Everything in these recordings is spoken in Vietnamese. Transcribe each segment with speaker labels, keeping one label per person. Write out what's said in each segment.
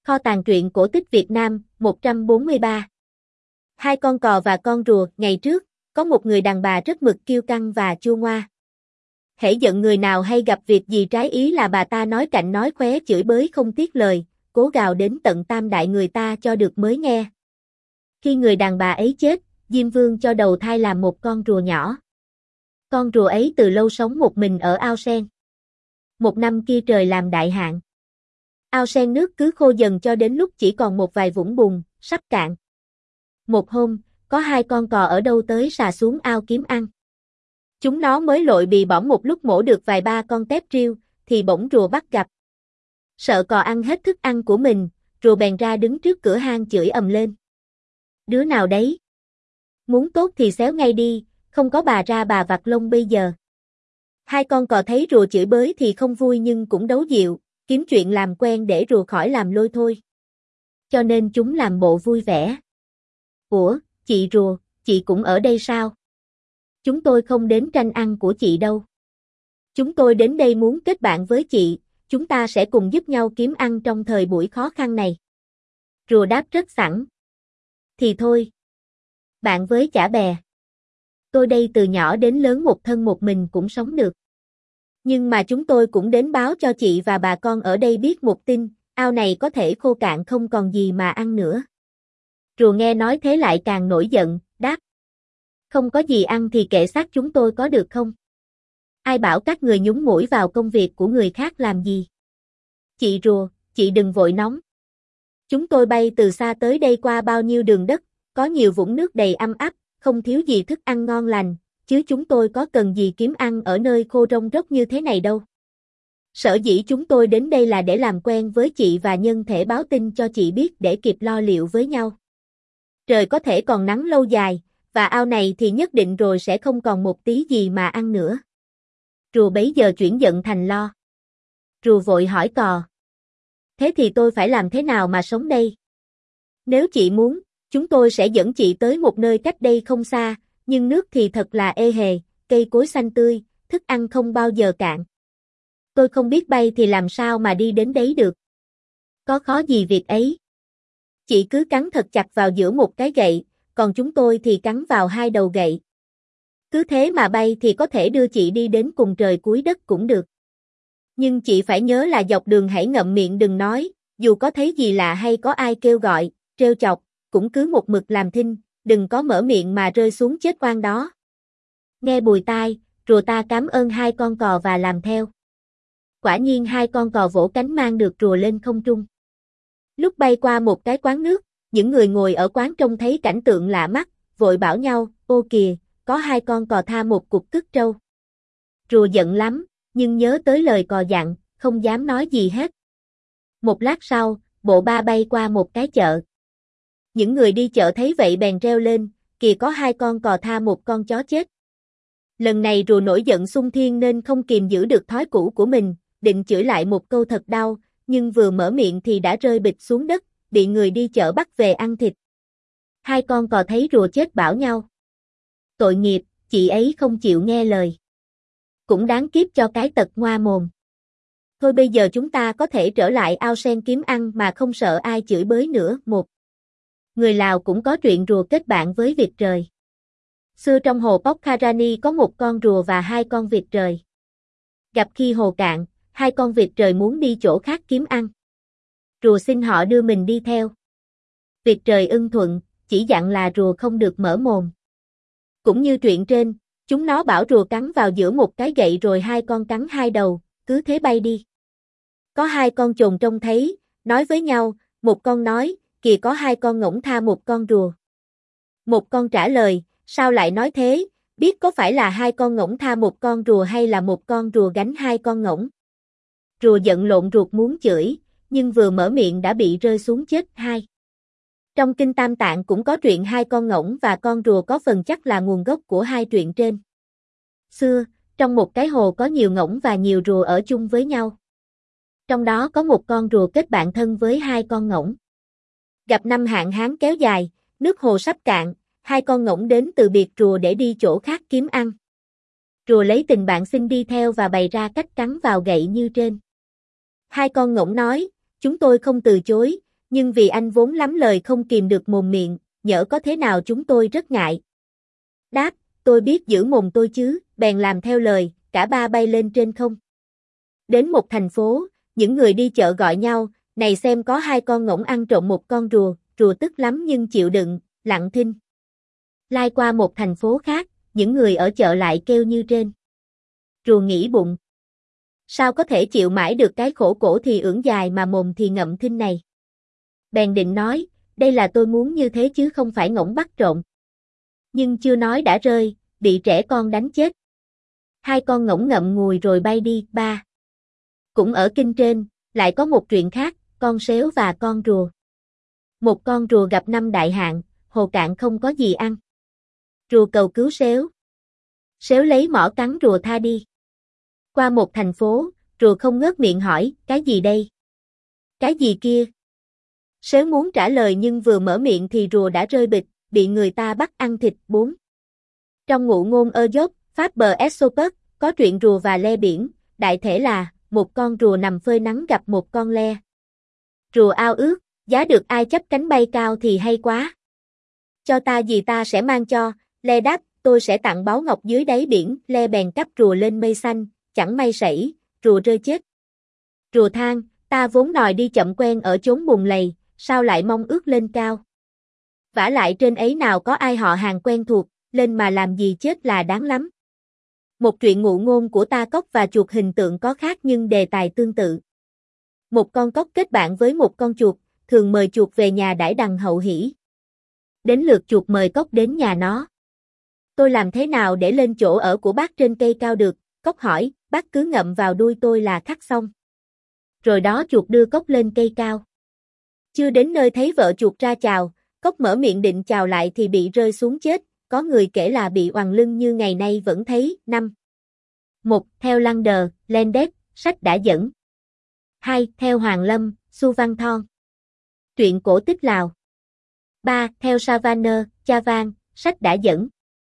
Speaker 1: Kho tàng truyện cổ tích Việt Nam, 143. Hai con cò và con rùa. Ngày trước, có một người đàn bà rất mực kiêu căng và chua ngoa. Hễ giận người nào hay gặp việc gì trái ý là bà ta nói cạnh nói khóe chửi bới không tiếc lời, cố gào đến tận tam đại người ta cho được mới nghe. Khi người đàn bà ấy chết, Diêm Vương cho đầu thai làm một con rùa nhỏ. Con rùa ấy từ lâu sống một mình ở ao sen. Một năm kia trời làm đại hạn. Ao sen nước cứ khô dần cho đến lúc chỉ còn một vài vũng bùn, sắp cạn. Một hôm, có hai con cò ở đâu tới sà xuống ao kiếm ăn. Chúng nó mới lội bì bõm một lúc mổ được vài ba con tép riêu, thì bỗng rùa bắt gặp. Sợ cò ăn hết thức ăn của mình, rùa bèn ra đứng trước cửa hang chửi ầm lên. Đứa nào đấy? Muốn tốt thì xéo ngay đi, không có bà ra bà vặt lông bây giờ. Hai con cò thấy rùa chửi bới thì không vui nhưng cũng đấu dịu, kiếm chuyện làm quen để rùa khỏi làm lôi thôi. Cho nên chúng làm bộ vui vẻ. Ủa, chị rùa, chị cũng ở đây sao? Chúng tôi không đến tranh ăn của chị đâu. Chúng tôi đến đây muốn kết bạn với chị, chúng ta sẽ cùng giúp nhau kiếm ăn trong thời buổi khó khăn này. Rùa đáp rất sẵn. Thì thôi. Bạn với chả bè. Tôi đây từ nhỏ đến lớn một thân một mình cũng sống được. Nhưng mà chúng tôi cũng đến báo cho chị và bà con ở đây biết một tin, ao này có thể khô cạn không còn gì mà ăn nữa. Rùa nghe nói thế lại càng nổi giận, đáp. Không có gì ăn thì kệ xác chúng tôi có được không? Ai bảo các người nhúng mũi vào công việc của người khác làm gì? Chị rùa, chị đừng vội nóng. Chúng tôi bay từ xa tới đây qua bao nhiêu đường đất, có nhiều vũng nước đầy âm áp, không thiếu gì thức ăn ngon lành, chứ chúng tôi có cần gì kiếm ăn ở nơi khô rông rốc như thế này đâu. Sở dĩ chúng tôi đến đây là để làm quen với chị và nhân thể báo tin cho chị biết để kịp lo liệu với nhau. Trời có thể còn nắng lâu dài, và ao này thì nhất định rồi sẽ không còn một tí gì mà ăn nữa. Rùa bấy giờ chuyển giận thành lo. Rùa vội hỏi cò. Thế thì tôi phải làm thế nào mà sống đây? Nếu chị muốn, chúng tôi sẽ dẫn chị tới một nơi cách đây không xa, nhưng nước thì thật là ê hề, cây cối xanh tươi, thức ăn không bao giờ cạn. Tôi không biết bay thì làm sao mà đi đến đấy được. Có khó gì việc ấy. Chị cứ cắn thật chặt vào giữa một cái gậy, còn chúng tôi thì cắn vào hai đầu gậy. Cứ thế mà bay thì có thể đưa chị đi đến cùng trời cuối đất cũng được. Nhưng chị phải nhớ là dọc đường hãy ngậm miệng đừng nói, dù có thấy gì lạ hay có ai kêu gọi, trêu chọc, cũng cứ một mực làm thinh, đừng có mở miệng mà rơi xuống chết oan đó. Nghe bùi tai, rùa ta cảm ơn hai con cò và làm theo. Quả nhiên hai con cò vỗ cánh mang được rùa lên không trung. Lúc bay qua một cái quán nước, những người ngồi ở quán trông thấy cảnh tượng lạ mắt, vội bảo nhau, ô kìa, có hai con cò tha một cục cứt trâu. Rùa giận lắm, nhưng nhớ tới lời cò dặn, không dám nói gì hết. Một lát sau, bộ ba bay qua một cái chợ. Những người đi chợ thấy vậy bèn reo lên, kìa có hai con cò tha một con chó chết. Lần này rùa nổi giận xung thiên nên không kìm giữ được thói cũ của mình, định chửi lại một câu thật đau, nhưng vừa mở miệng thì đã rơi bịch xuống đất, bị người đi chợ bắt về ăn thịt. Hai con cò thấy rùa chết bảo nhau. Tội nghiệp, chị ấy không chịu nghe lời. Cũng đáng kiếp cho cái tật ngoa mồm. Thôi bây giờ chúng ta có thể trở lại ao sen kiếm ăn mà không sợ ai chửi bới nữa. Một người Lào cũng có chuyện rùa kết bạn với vịt trời. Xưa trong hồ Pokharani có một con rùa và hai con vịt trời. Gặp khi hồ cạn, hai con vịt trời muốn đi chỗ khác kiếm ăn. Rùa xin họ đưa mình đi theo. Vịt trời ưng thuận, chỉ dặn là rùa không được mở mồm. Cũng như chuyện trên, chúng nó bảo rùa cắn vào giữa một cái gậy rồi hai con cắn hai đầu, cứ thế bay đi. Có hai con chồn trông thấy, nói với nhau, một con nói, kìa có hai con ngỗng tha một con rùa. Một con trả lời, sao lại nói thế, biết có phải là hai con ngỗng tha một con rùa hay là một con rùa gánh hai con ngỗng. Rùa giận lộn ruột muốn chửi, nhưng vừa mở miệng đã bị rơi xuống chết hai. Trong Kinh Tam Tạng cũng có truyện hai con ngỗng và con rùa có phần chắc là nguồn gốc của hai truyện trên. Xưa, trong một cái hồ có nhiều ngỗng và nhiều rùa ở chung với nhau. Trong đó có một con rùa kết bạn thân với hai con ngỗng. Gặp năm hạn hán kéo dài, nước hồ sắp cạn, hai con ngỗng đến từ biệt rùa để đi chỗ khác kiếm ăn. Rùa lấy tình bạn xin đi theo và bày ra cách cắn vào gậy như trên. Hai con ngỗng nói, chúng tôi không từ chối, nhưng vì anh vốn lắm lời không kìm được mồm miệng, nhỡ có thế nào chúng tôi rất ngại. Đáp, tôi biết giữ mồm tôi chứ, bèn làm theo lời, cả ba bay lên trên không. Đến một thành phố, những người đi chợ gọi nhau, này xem có hai con ngỗng ăn trộm một con rùa, rùa tức lắm nhưng chịu đựng, lặng thinh. Lai qua một thành phố khác, những người ở chợ lại kêu như trên. Rùa nghĩ bụng. Sao có thể chịu mãi được cái khổ cổ thì ưỡn dài mà mồm thì ngậm thinh này. Bèn định nói, đây là tôi muốn như thế chứ không phải ngỗng bắt trộm. Nhưng chưa nói đã rơi, bị trẻ con đánh chết. Hai con ngỗng ngậm ngùi rồi bay đi. 3. Cũng ở kinh trên, lại có một chuyện khác, con sếu và con rùa. Một con rùa gặp năm đại hạn, hồ cạn không có gì ăn. Rùa cầu cứu sếu. Sếu lấy mỏ cắn rùa tha đi. Qua một thành phố, rùa không ngớt miệng hỏi, cái gì đây? Cái gì kia? Sếu muốn trả lời nhưng vừa mở miệng thì rùa đã rơi bịch, bị người ta bắt ăn thịt. 4. Trong ngụ ngôn Aesop, Pháp bờ Aesopus, có truyện rùa và le biển, đại thể là, một con rùa nằm phơi nắng gặp một con le. Rùa ao ước, giá được ai chấp cánh bay cao thì hay quá. Cho ta gì ta sẽ mang cho, le đáp, tôi sẽ tặng báu ngọc dưới đáy biển, le bèn cắp rùa lên mây xanh, chẳng may sảy, rùa rơi chết. Rùa than, ta vốn nòi đi chậm quen ở chốn bùn lầy, sao lại mong ước lên cao. Vả lại trên ấy nào có ai họ hàng quen thuộc, lên mà làm gì chết là đáng lắm. Một truyện ngụ ngôn của ta cóc và chuột hình tượng có khác nhưng đề tài tương tự. Một con cóc kết bạn với một con chuột, thường mời chuột về nhà đãi đằng hậu hỷ. Đến lượt chuột mời cóc đến nhà nó. Tôi làm thế nào để lên chỗ ở của bác trên cây cao được? Cóc hỏi, bác cứ ngậm vào đuôi tôi là khắc xong. Rồi đó chuột đưa cóc lên cây cao. Chưa đến nơi thấy vợ chuột ra chào, cóc mở miệng định chào lại thì bị rơi xuống chết, có người kể là bị oằn lưng như ngày nay vẫn thấy. 5. 1. Theo Lander, Landet, sách đã dẫn. 2. Theo Hoàng Lâm, Su Văn Thon. Truyện cổ tích Lào. 3. Theo Savannah, Chavan, sách đã dẫn.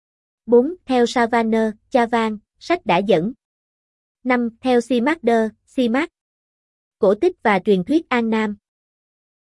Speaker 1: 4. Theo Savannah, Chavan, sách đã dẫn. 5. Theo Simac, cổ tích và truyền thuyết An Nam.